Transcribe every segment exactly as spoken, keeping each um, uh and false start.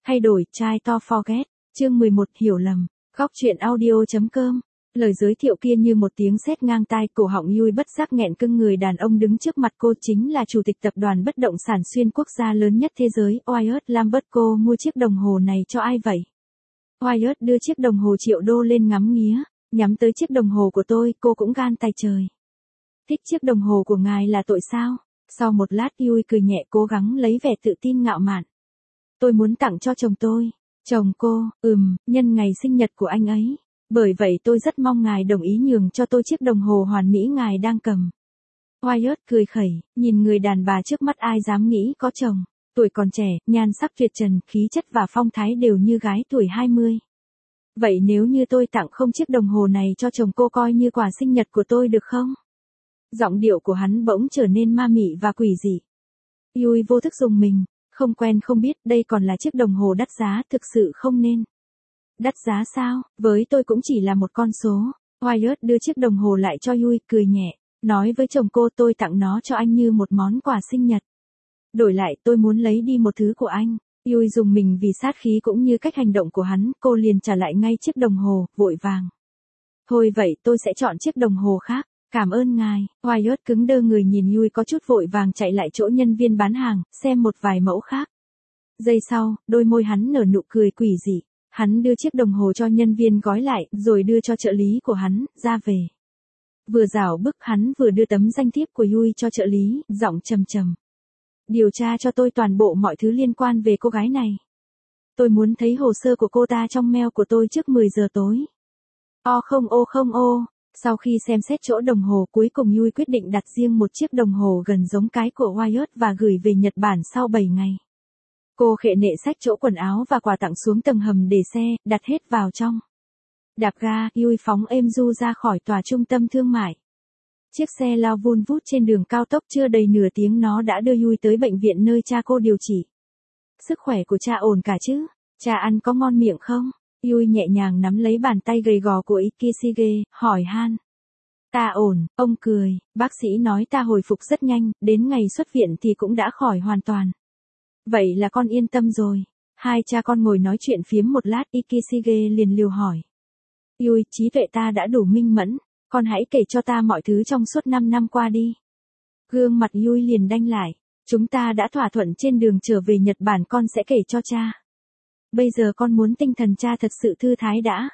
Thay đổi, try to forget. Chương mười một, hiểu lầm. Góc truyện audio.com. Lời giới thiệu kia như một tiếng sét ngang tai, cổ họng Yui bất giác nghẹn cưng. Người đàn ông đứng trước mặt cô chính là chủ tịch tập đoàn bất động sản xuyên quốc gia lớn nhất thế giới, Wyatt Lambert. Cô mua chiếc đồng hồ này cho ai vậy? Wyatt đưa chiếc đồng hồ triệu đô lên ngắm nghía, nhắm tới chiếc đồng hồ của tôi, cô cũng gan tay trời. Thích chiếc đồng hồ của ngài là tội sao? Sau một lát Yui cười nhẹ, cố gắng lấy vẻ tự tin ngạo mạn. Tôi muốn tặng cho chồng tôi. Chồng cô, ừm, nhân ngày sinh nhật của anh ấy. Bởi vậy tôi rất mong ngài đồng ý nhường cho tôi chiếc đồng hồ hoàn mỹ ngài đang cầm. Wyatt cười khẩy, nhìn người đàn bà trước mắt, ai dám nghĩ có chồng. Tuổi còn trẻ, nhan sắc tuyệt trần, khí chất và phong thái đều như gái tuổi hai mươi. Vậy nếu như tôi tặng không chiếc đồng hồ này cho chồng cô coi như quà sinh nhật của tôi được không? Giọng điệu của hắn bỗng trở nên ma mị và quỷ dị. Yui vô thức rùng mình, không quen không biết, đây còn là chiếc đồng hồ đắt giá, thực sự không nên. Đắt giá sao, với tôi cũng chỉ là một con số. Wyatt đưa chiếc đồng hồ lại cho Yui, cười nhẹ, nói với chồng cô, tôi tặng nó cho anh như một món quà sinh nhật. Đổi lại tôi muốn lấy đi một thứ của anh. Yui dùng mình vì sát khí cũng như cách hành động của hắn, cô liền trả lại ngay chiếc đồng hồ, vội vàng. Thôi vậy tôi sẽ chọn chiếc đồng hồ khác, cảm ơn ngài. Wyatt cứng đơ người nhìn Yui có chút vội vàng chạy lại chỗ nhân viên bán hàng, xem một vài mẫu khác. Giây sau, đôi môi hắn nở nụ cười quỷ dị. Hắn đưa chiếc đồng hồ cho nhân viên gói lại, rồi đưa cho trợ lý của hắn, ra về. Vừa rảo bước hắn vừa đưa tấm danh thiếp của Yui cho trợ lý, giọng trầm trầm. Điều tra cho tôi toàn bộ mọi thứ liên quan về cô gái này. Tôi muốn thấy hồ sơ của cô ta trong mail của tôi trước mười giờ tối. O không ô không ô. Sau khi xem xét chỗ đồng hồ, cuối cùng Yui quyết định đặt riêng một chiếc đồng hồ gần giống cái của Wyatt và gửi về Nhật Bản sau bảy ngày. Cô khệ nệ xách chỗ quần áo và quà tặng xuống tầng hầm để xe, đặt hết vào trong. Đạp ga, Yui phóng êm du ra khỏi tòa trung tâm thương mại. Chiếc xe lao vun vút trên đường cao tốc, chưa đầy nửa tiếng nó đã đưa Yui tới bệnh viện nơi cha cô điều trị. Sức khỏe của cha ổn cả chứ? Cha ăn có ngon miệng không? Yui nhẹ nhàng nắm lấy bàn tay gầy gò của Ikishige, hỏi han. Ta ổn, ông cười, bác sĩ nói ta hồi phục rất nhanh, đến ngày xuất viện thì cũng đã khỏi hoàn toàn. Vậy là con yên tâm rồi. Hai cha con ngồi nói chuyện phiếm một lát, Ikishige liền liều hỏi. Yui, trí tuệ ta đã đủ minh mẫn, con hãy kể cho ta mọi thứ trong suốt năm năm qua đi. Gương mặt Yui liền đanh lại. Chúng ta đã thỏa thuận trên đường trở về Nhật Bản con sẽ kể cho cha. Bây giờ con muốn tinh thần cha thật sự thư thái đã.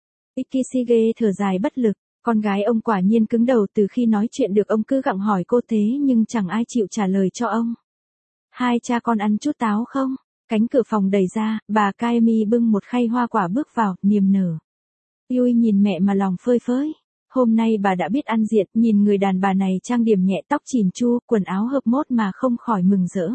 Ikishige thở dài bất lực. Con gái ông quả nhiên cứng đầu, từ khi nói chuyện được ông cứ gặng hỏi cô thế nhưng chẳng ai chịu trả lời cho ông. Hai cha con ăn chút táo không? Cánh cửa phòng đẩy ra, bà Kaemi bưng một khay hoa quả bước vào, niềm nở. Yui nhìn mẹ mà lòng phơi phới. Hôm nay bà đã biết ăn diện, nhìn người đàn bà này trang điểm nhẹ, tóc chỉn chu, quần áo hợp mốt mà không khỏi mừng rỡ.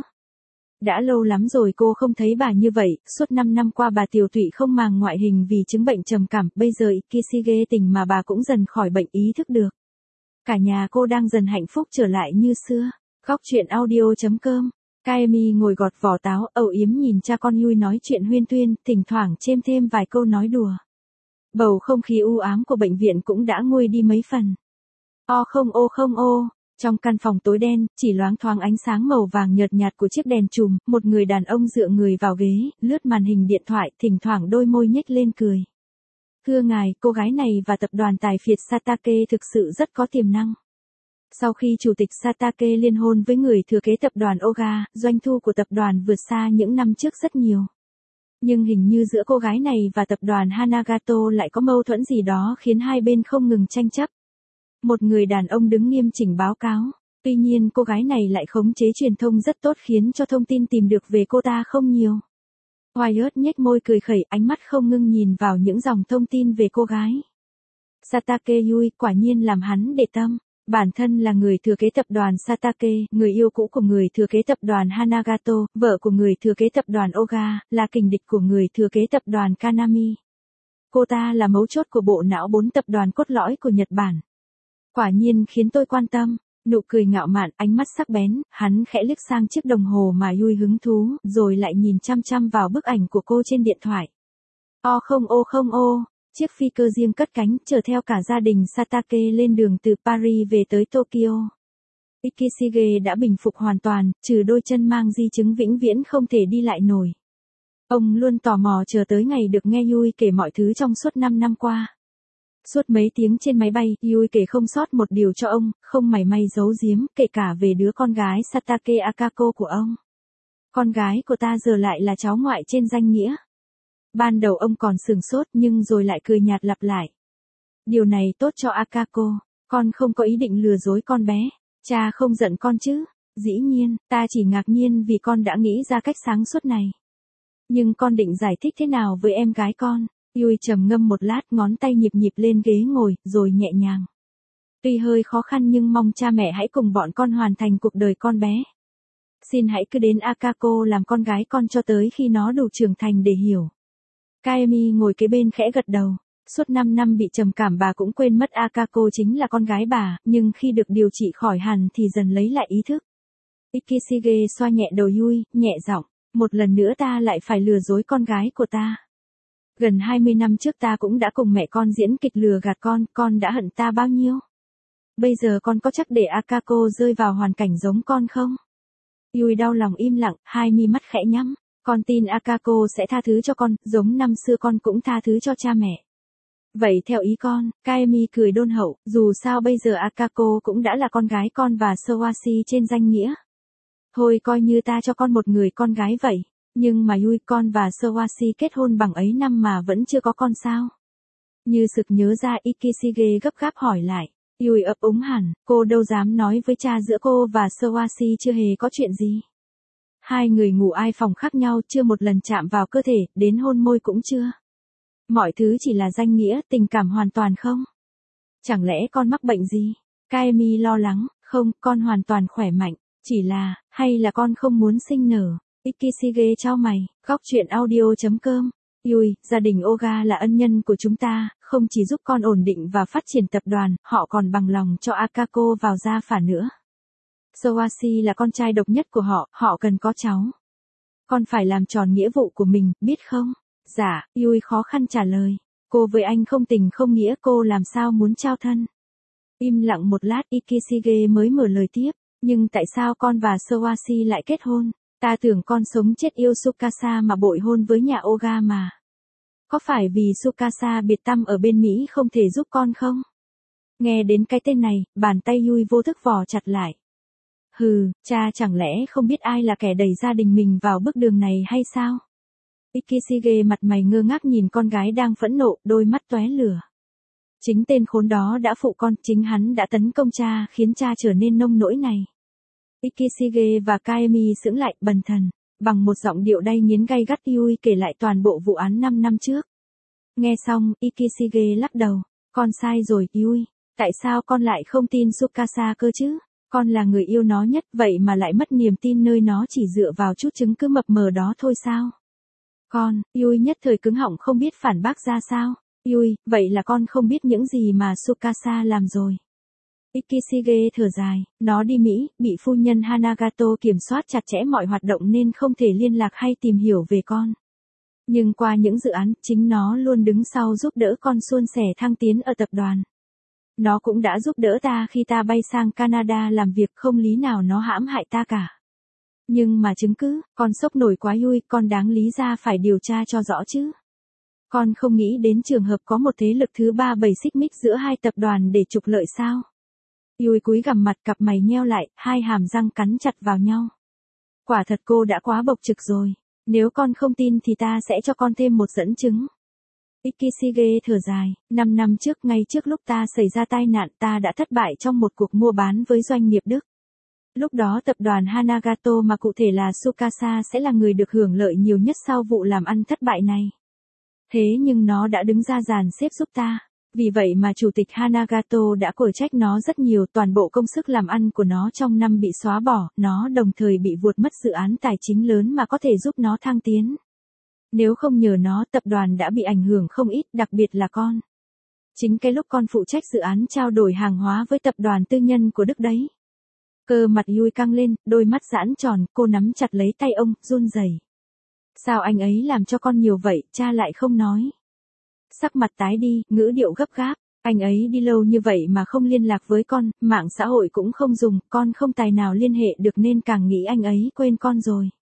Đã lâu lắm rồi cô không thấy bà như vậy, suốt năm năm qua bà tiều tụy không màng ngoại hình vì chứng bệnh trầm cảm, bây giờ Ikishige tỉnh mà bà cũng dần khỏi bệnh, ý thức được. Cả nhà cô đang dần hạnh phúc trở lại như xưa. Góc truyện audio.com. Kaemi ngồi gọt vỏ táo, âu yếm nhìn cha con Yui nói chuyện huyên thuyên, thỉnh thoảng chêm thêm vài câu nói đùa. Bầu không khí u ám của bệnh viện cũng đã nguôi đi mấy phần. O không ô không ô. Trong căn phòng tối đen, chỉ loáng thoáng ánh sáng màu vàng nhợt nhạt của chiếc đèn chùm, một người đàn ông dựa người vào ghế, lướt màn hình điện thoại, thỉnh thoảng đôi môi nhếch lên cười. Thưa ngài, cô gái này và tập đoàn tài phiệt Satake thực sự rất có tiềm năng. Sau khi chủ tịch Satake liên hôn với người thừa kế tập đoàn Oga, doanh thu của tập đoàn vượt xa những năm trước rất nhiều. Nhưng hình như giữa cô gái này và tập đoàn Hanagato lại có mâu thuẫn gì đó khiến hai bên không ngừng tranh chấp. Một người đàn ông đứng nghiêm chỉnh báo cáo. Tuy nhiên cô gái này lại khống chế truyền thông rất tốt khiến cho thông tin tìm được về cô ta không nhiều. Wyatt nhếch môi cười khẩy, ánh mắt không ngưng nhìn vào những dòng thông tin về cô gái. Satake Yui quả nhiên làm hắn để tâm. Bản thân là người thừa kế tập đoàn Satake, người yêu cũ của người thừa kế tập đoàn Hanagato, vợ của người thừa kế tập đoàn Oga, là kình địch của người thừa kế tập đoàn Kanami. Cô ta là mấu chốt của bộ não bốn tập đoàn cốt lõi của Nhật Bản. Quả nhiên khiến tôi quan tâm. Nụ cười ngạo mạn, ánh mắt sắc bén, hắn khẽ liếc sang chiếc đồng hồ mà Yui hứng thú, rồi lại nhìn chăm chăm vào bức ảnh của cô trên điện thoại. O không ô không ô. Chiếc phi cơ riêng cất cánh, chở theo cả gia đình Satake lên đường từ Paris về tới Tokyo. Ikishige đã bình phục hoàn toàn, trừ đôi chân mang di chứng vĩnh viễn không thể đi lại nổi. Ông luôn tò mò chờ tới ngày được nghe Yui kể mọi thứ trong suốt năm năm qua. Suốt mấy tiếng trên máy bay, Yui kể không sót một điều cho ông, không mảy may giấu giếm, kể cả về đứa con gái Satake Akako của ông. Con gái của ta giờ lại là cháu ngoại trên danh nghĩa. Ban đầu ông còn sửng sốt nhưng rồi lại cười nhạt lặp lại. Điều này tốt cho Akako, con không có ý định lừa dối con bé. Cha không giận con chứ? Dĩ nhiên, ta chỉ ngạc nhiên vì con đã nghĩ ra cách sáng suốt này. Nhưng con định giải thích thế nào với em gái con? Yui trầm ngâm một lát, ngón tay nhịp nhịp lên ghế ngồi, rồi nhẹ nhàng. Tuy hơi khó khăn nhưng mong cha mẹ hãy cùng bọn con hoàn thành cuộc đời con bé. Xin hãy cứ đến Akako làm con gái con cho tới khi nó đủ trưởng thành để hiểu. Kaemi ngồi kế bên khẽ gật đầu. Suốt năm năm bị trầm cảm bà cũng quên mất Akako chính là con gái bà, nhưng khi được điều trị khỏi hẳn thì dần lấy lại ý thức. Ikishige xoa nhẹ đầu Yui, nhẹ giọng, một lần nữa ta lại phải lừa dối con gái của ta. Gần hai mươi năm trước ta cũng đã cùng mẹ con diễn kịch lừa gạt con, con đã hận ta bao nhiêu? Bây giờ con có chắc để Akako rơi vào hoàn cảnh giống con không? Yui đau lòng im lặng, hai mi mắt khẽ nhắm. Con tin Akako sẽ tha thứ cho con, giống năm xưa con cũng tha thứ cho cha mẹ. Vậy theo ý con, Kaemi cười đôn hậu, dù sao bây giờ Akako cũng đã là con gái con và Sawasi trên danh nghĩa. Thôi coi như ta cho con một người con gái vậy. Nhưng mà Yui, con và Sawasi kết hôn bằng ấy năm mà vẫn chưa có con sao? Như sực nhớ ra, Ikishige gấp gáp hỏi lại. Yui ấp úng hẳn, cô đâu dám nói với cha giữa cô và Sawasi chưa hề có chuyện gì. Hai người ngủ ai phòng khác nhau, chưa một lần chạm vào cơ thể, đến hôn môi cũng chưa. Mọi thứ chỉ là danh nghĩa, tình cảm hoàn toàn không. Chẳng lẽ con mắc bệnh gì? Kaemi lo lắng, không, con hoàn toàn khỏe mạnh, chỉ là, hay là con không muốn sinh nở. Ikishige chau mày, góc truyện audio chấm com. Yui, gia đình Oga là ân nhân của chúng ta, không chỉ giúp con ổn định và phát triển tập đoàn, họ còn bằng lòng cho Akako vào gia phả nữa. Sawasi là con trai độc nhất của họ, họ cần có cháu. Con phải làm tròn nghĩa vụ của mình, biết không? Dạ, Yui khó khăn trả lời. Cô với anh không tình không nghĩa, cô làm sao muốn trao thân? Im lặng một lát, Ikishige mới mở lời tiếp. Nhưng tại sao con và Sawasi lại kết hôn? Ta tưởng con sống chết yêu Tsukasa mà bội hôn với nhà Oga mà. Có phải vì Tsukasa biệt tăm ở bên Mỹ không thể giúp con không? Nghe đến cái tên này, bàn tay Yui vô thức vò chặt lại. Hừ, cha chẳng lẽ không biết ai là kẻ đẩy gia đình mình vào bước đường này hay sao? Ikishige mặt mày ngơ ngác nhìn con gái đang phẫn nộ, đôi mắt tóe lửa. Chính tên khốn đó đã phụ con, chính hắn đã tấn công cha khiến cha trở nên nông nỗi này. Ikishige và Kaemi sững lại, bần thần. Bằng một giọng điệu đay nghiến gay gắt, Yui kể lại toàn bộ vụ án năm năm trước. Nghe xong, Ikishige lắc đầu. Con sai rồi, Yui. Tại sao con lại không tin Tsukasa cơ chứ? Con là người yêu nó nhất, vậy mà lại mất niềm tin nơi nó chỉ dựa vào chút chứng cứ mập mờ đó thôi sao? Con, Yui nhất thời cứng họng không biết phản bác ra sao. Yui, vậy là con không biết những gì mà Tsukasa làm rồi. Ikishige thở dài, nó đi Mỹ, bị phu nhân Hanagato kiểm soát chặt chẽ mọi hoạt động nên không thể liên lạc hay tìm hiểu về con. Nhưng qua những dự án, chính nó luôn đứng sau giúp đỡ con suôn sẻ thăng tiến ở tập đoàn. Nó cũng đã giúp đỡ ta khi ta bay sang Canada làm việc, không lý nào nó hãm hại ta cả. Nhưng mà chứng cứ, con sốc nổi quá Yui, con đáng lý ra phải điều tra cho rõ chứ. Con không nghĩ đến trường hợp có một thế lực thứ ba bày xích mích giữa hai tập đoàn để trục lợi sao? Yui cúi gằm mặt, cặp mày nheo lại, hai hàm răng cắn chặt vào nhau. Quả thật cô đã quá bộc trực rồi. Nếu con không tin thì ta sẽ cho con thêm một dẫn chứng. Ikishige thở dài, năm năm trước, ngay trước lúc ta xảy ra tai nạn, ta đã thất bại trong một cuộc mua bán với doanh nghiệp Đức. Lúc đó tập đoàn Hanagato, mà cụ thể là Tsukasa, sẽ là người được hưởng lợi nhiều nhất sau vụ làm ăn thất bại này. Thế nhưng nó đã đứng ra dàn xếp giúp ta. Vì vậy mà chủ tịch Hanagato đã quở trách nó rất nhiều, toàn bộ công sức làm ăn của nó trong năm bị xóa bỏ, nó đồng thời bị vuột mất dự án tài chính lớn mà có thể giúp nó thăng tiến. Nếu không nhờ nó, tập đoàn đã bị ảnh hưởng không ít, đặc biệt là con. Chính cái lúc con phụ trách dự án trao đổi hàng hóa với tập đoàn tư nhân của Đức đấy. Cơ mặt Yui căng lên, đôi mắt giãn tròn, cô nắm chặt lấy tay ông, run rẩy. Sao anh ấy làm cho con nhiều vậy, cha lại không nói. Sắc mặt tái đi, ngữ điệu gấp gáp. Anh ấy đi lâu như vậy mà không liên lạc với con, mạng xã hội cũng không dùng, con không tài nào liên hệ được nên càng nghĩ anh ấy quên con rồi.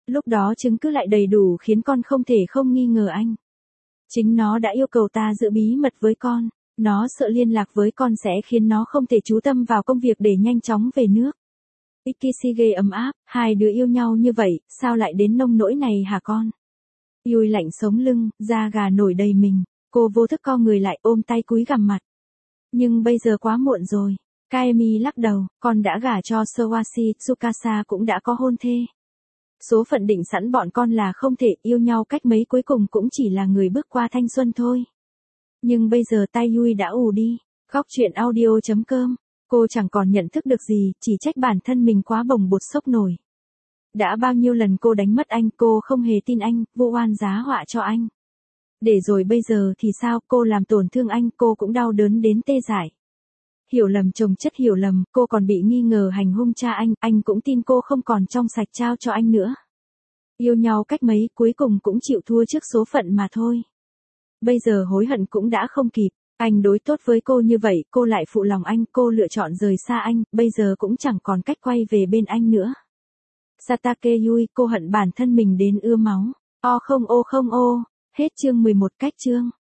Lúc đó chứng cứ lại đầy đủ khiến con không thể không nghi ngờ anh. Chính nó đã yêu cầu ta giữ bí mật với con. Nó sợ liên lạc với con sẽ khiến nó không thể chú tâm vào công việc để nhanh chóng về nước. Ikishige ấm áp, hai đứa yêu nhau như vậy, sao lại đến nông nỗi này hả con? Yui lạnh sống lưng, da gà nổi đầy mình. Cô vô thức co người lại ôm tay cúi gằm mặt. Nhưng bây giờ quá muộn rồi. Kaemi lắc đầu, con đã gả cho Sowashi, Tsukasa cũng đã có hôn thê. Số phận định sẵn bọn con là không thể yêu nhau cách mấy cuối cùng cũng chỉ là người bước qua thanh xuân thôi. Nhưng bây giờ tai Yui đã ù đi. Góc chuyện audio chấm com. Cô chẳng còn nhận thức được gì, chỉ trách bản thân mình quá bồng bột sốc nổi. Đã bao nhiêu lần cô đánh mất anh, cô không hề tin anh, vô oan giá họa cho anh. Để rồi bây giờ thì sao, cô làm tổn thương anh, cô cũng đau đớn đến tê dại. Hiểu lầm chồng chất hiểu lầm, cô còn bị nghi ngờ hành hung cha anh, anh cũng tin cô không còn trong sạch trao cho anh nữa. Yêu nhau cách mấy, cuối cùng cũng chịu thua trước số phận mà thôi. Bây giờ hối hận cũng đã không kịp, anh đối tốt với cô như vậy, cô lại phụ lòng anh, cô lựa chọn rời xa anh, bây giờ cũng chẳng còn cách quay về bên anh nữa. Satake Yui, cô hận bản thân mình đến ưa máu. O không ô không ô, hết chương mười một cách chương.